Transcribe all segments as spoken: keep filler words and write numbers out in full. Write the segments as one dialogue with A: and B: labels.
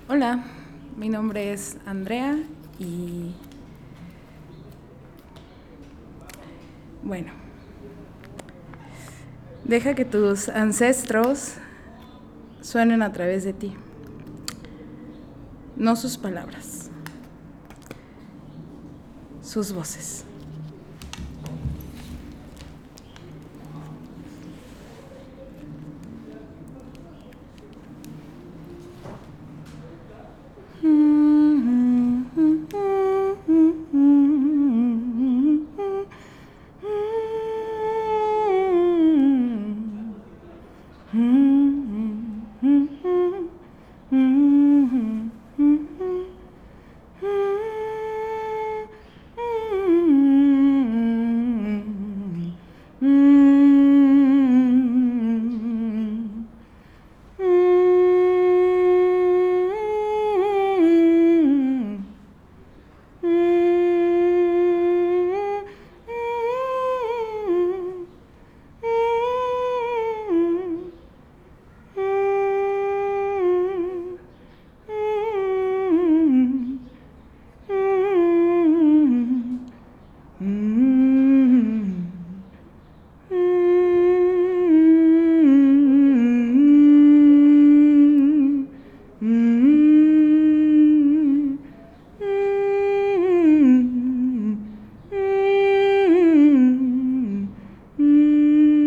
A: Hola, mi nombre es Andrea y bueno, deja que tus ancestros suenen a través de ti, no sus palabras, sus voces.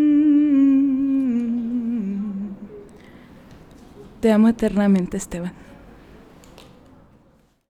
A: Te amo eternamente, Esteban.